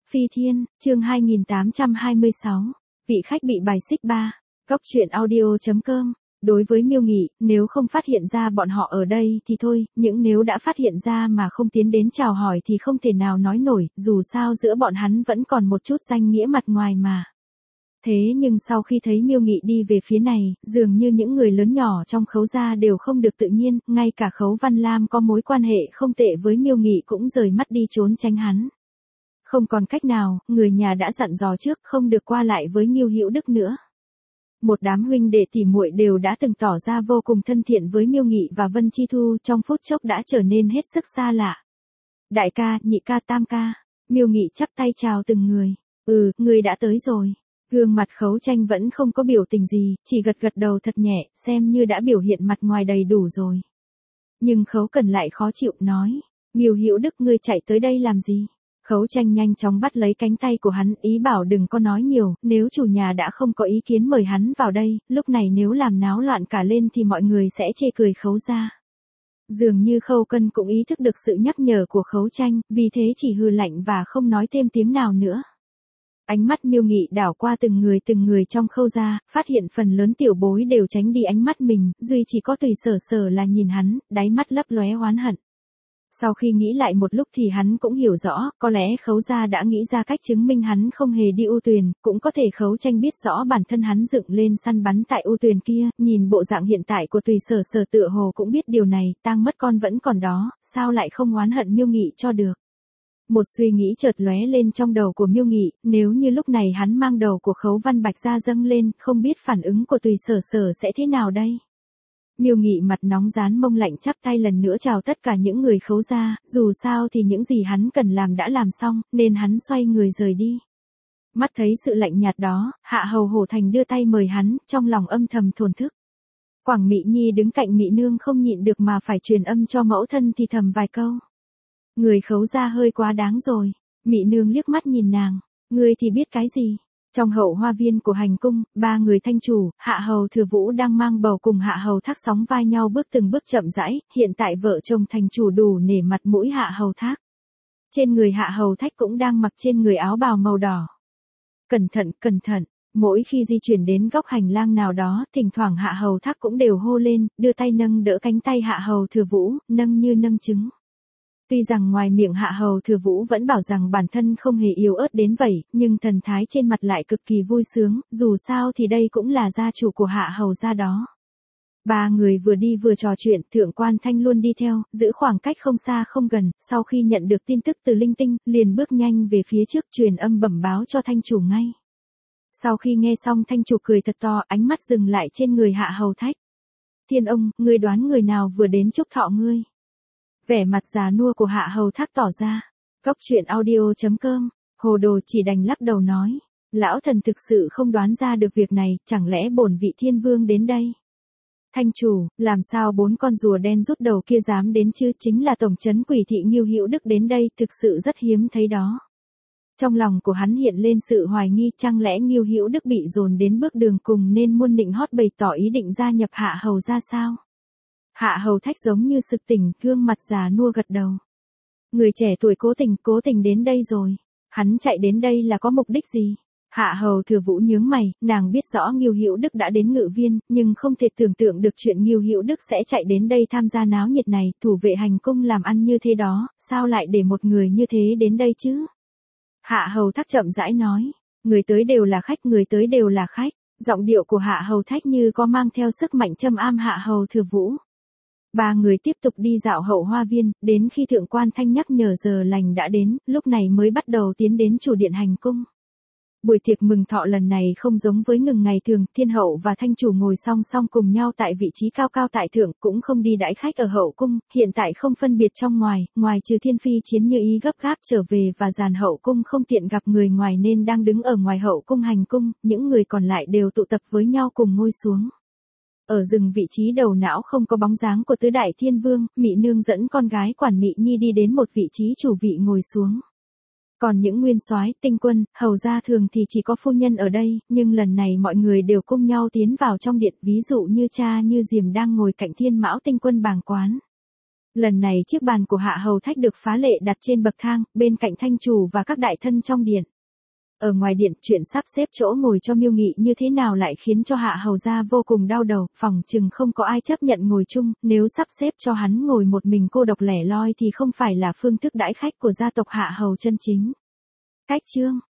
Phi Thiên, chương 2826, vị khách bị bài xích 3, góc truyện audio.com. Đối với Miêu Nghị, nếu không phát hiện ra bọn họ ở đây thì thôi, những nếu đã phát hiện ra mà không tiến đến chào hỏi thì không thể nào nói nổi, dù sao giữa bọn hắn vẫn còn một chút danh nghĩa mặt ngoài mà. Thế nhưng sau khi thấy Miêu Nghị đi về phía này, dường như những người lớn nhỏ trong Khấu gia đều không được tự nhiên, ngay cả Khấu Văn Lam có mối quan hệ không tệ với Miêu Nghị cũng rời mắt đi trốn tránh hắn. Không còn cách nào, người nhà đã dặn dò trước không được qua lại với Ngưu Hữu Đức nữa. Một đám huynh đệ tỉ muội đều đã từng tỏ ra vô cùng thân thiện với Miêu Nghị và Vân Chi Thu, trong phút chốc đã trở nên hết sức xa lạ. Đại ca, nhị ca, tam ca. Miêu Nghị chắp tay chào từng người. Người đã tới rồi. Gương mặt Khấu Tranh vẫn không có biểu tình gì, chỉ gật gật đầu thật nhẹ, xem như đã biểu hiện mặt ngoài đầy đủ rồi. Nhưng Khấu Cần lại khó chịu nói, Ngưu Hữu Đức, ngươi chạy tới đây làm gì? Khấu Tranh nhanh chóng bắt lấy cánh tay của hắn, ý bảo đừng có nói nhiều, nếu chủ nhà đã không có ý kiến mời hắn vào đây, lúc này nếu làm náo loạn cả lên thì mọi người sẽ chê cười Khấu gia. Dường như Khâu Cân cũng ý thức được sự nhắc nhở của Khấu Tranh, vì thế chỉ hừ lạnh và không nói thêm tiếng nào nữa. Ánh mắt Miêu Nghị đảo qua từng người trong Khâu gia, phát hiện phần lớn tiểu bối đều tránh đi ánh mắt mình, duy chỉ có Tùy Sở Sở là nhìn hắn, đáy mắt lấp lóe oán hận. Sau khi nghĩ lại một lúc thì hắn cũng hiểu rõ, có lẽ Khấu gia đã nghĩ ra cách chứng minh hắn không hề đi U Tuyền, cũng có thể Khấu Tranh biết rõ bản thân hắn dựng lên săn bắn tại U Tuyền kia, nhìn bộ dạng hiện tại của Tùy Sở Sở tựa hồ cũng biết điều này, tang mất con vẫn còn đó, sao lại không oán hận Miêu Nghị cho được. Một suy nghĩ chợt lóe lên trong đầu của Miêu Nghị, nếu như lúc này hắn mang đầu của Khấu Văn Bạch ra dâng lên, không biết phản ứng của Tùy Sở Sở sẽ thế nào đây? Miêu Nghị mặt nóng rán mông lạnh chắp tay lần nữa chào tất cả những người Khấu gia, dù sao thì những gì hắn cần làm đã làm xong, nên hắn xoay người rời đi. Mắt thấy sự lạnh nhạt đó, Hạ Hầu Hổ Thành đưa tay mời hắn, trong lòng âm thầm thổn thức. Quảng Mị Nhi đứng cạnh Mị Nương không nhịn được mà phải truyền âm cho mẫu thân thì thầm vài câu. Người Khấu gia hơi quá đáng rồi. Mị Nương liếc mắt nhìn nàng, ngươi thì biết cái gì? Trong hậu hoa viên của hành cung, ba người thanh chủ, Hạ Hầu Thừa Vũ đang mang bầu cùng Hạ Hầu Thác sóng vai nhau bước từng bước chậm rãi, hiện tại vợ chồng thành chủ đủ nể mặt mũi Hạ Hầu Thác. Trên người Hạ Hầu Thác cũng đang mặc trên người áo bào màu đỏ. Cẩn thận, mỗi khi di chuyển đến góc hành lang nào đó, thỉnh thoảng Hạ Hầu Thác cũng đều hô lên, đưa tay nâng đỡ cánh tay Hạ Hầu Thừa Vũ, nâng như nâng trứng. Tuy rằng ngoài miệng Hạ Hầu Thừa Vũ vẫn bảo rằng bản thân không hề yếu ớt đến vậy, nhưng thần thái trên mặt lại cực kỳ vui sướng, dù sao thì đây cũng là gia chủ của Hạ Hầu gia đó. Ba người vừa đi vừa trò chuyện, Thượng Quan Thanh luôn đi theo, giữ khoảng cách không xa không gần, sau khi nhận được tin tức từ Linh Tinh, liền bước nhanh về phía trước truyền âm bẩm báo cho Thanh chủ ngay. Sau khi nghe xong Thanh chủ cười thật to, ánh mắt dừng lại trên người Hạ Hầu Thác. Thiên ông, ngươi đoán người nào vừa đến chúc thọ ngươi? Vẻ mặt già nua của Hạ Hầu Thác tỏ ra. Góc truyện audio.com, hồ đồ chỉ đành lắc đầu nói. Lão thần thực sự không đoán ra được việc này, chẳng lẽ bổn vị thiên vương đến đây? Thanh chủ, làm sao 4 con rùa đen rút đầu kia dám đến chứ, chính là tổng trấn quỷ thị Ngưu Hữu Đức đến đây, thực sự rất hiếm thấy đó. Trong lòng của hắn hiện lên sự hoài nghi, chẳng lẽ Ngưu Hữu Đức bị dồn đến bước đường cùng nên muôn nịnh hót bày tỏ ý định gia nhập Hạ Hầu ra sao? Hạ Hầu Thác giống như sực tỉnh, gương mặt già nua gật đầu. Người trẻ tuổi cố tình đến đây rồi. Hắn chạy đến đây là có mục đích gì? Hạ Hầu Thừa Vũ nhướng mày, nàng biết rõ Ngưu Hữu Đức đã đến Ngự Viên, nhưng không thể tưởng tượng được chuyện Ngưu Hữu Đức sẽ chạy đến đây tham gia náo nhiệt này, thủ vệ hành cung làm ăn như thế đó, sao lại để một người như thế đến đây chứ? Hạ Hầu Thác chậm rãi nói, người tới đều là khách, giọng điệu của Hạ Hầu Thác như có mang theo sức mạnh trầm am Hạ Hầu Thừa Vũ. Ba người tiếp tục đi dạo hậu hoa viên, đến khi Thượng Quan Thanh nhắc nhở giờ lành đã đến, lúc này mới bắt đầu tiến đến chủ điện hành cung. Buổi tiệc mừng thọ lần này không giống với ngừng ngày thường, thiên hậu và thanh chủ ngồi song song cùng nhau tại vị trí cao cao tại thượng, cũng không đi đãi khách ở hậu cung, hiện tại không phân biệt trong ngoài trừ Thiên Phi Chiến Như Ý gấp gáp trở về và dàn hậu cung không tiện gặp người ngoài nên đang đứng ở ngoài hậu cung hành cung, những người còn lại đều tụ tập với nhau cùng ngồi xuống. Ở rừng vị trí đầu não không có bóng dáng của tứ đại thiên vương, Mị Nương dẫn con gái Quản Mị Nhi đi đến một vị trí chủ vị ngồi xuống. Còn những nguyên soái, tinh quân, hầu gia thường thì chỉ có phu nhân ở đây, nhưng lần này mọi người đều cùng nhau tiến vào trong điện, ví dụ như cha Như Diềm đang ngồi cạnh Thiên Mão tinh quân bàng quán. Lần này chiếc bàn của Hạ Hầu Thách được phá lệ đặt trên bậc thang, bên cạnh thanh chủ và các đại thân trong điện. Ở ngoài điện, chuyện sắp xếp chỗ ngồi cho Miêu Nghị như thế nào lại khiến cho Hạ Hầu gia vô cùng đau đầu, phòng chừng không có ai chấp nhận ngồi chung, nếu sắp xếp cho hắn ngồi một mình cô độc lẻ loi thì không phải là phương thức đãi khách của gia tộc Hạ Hầu chân chính. Cách chương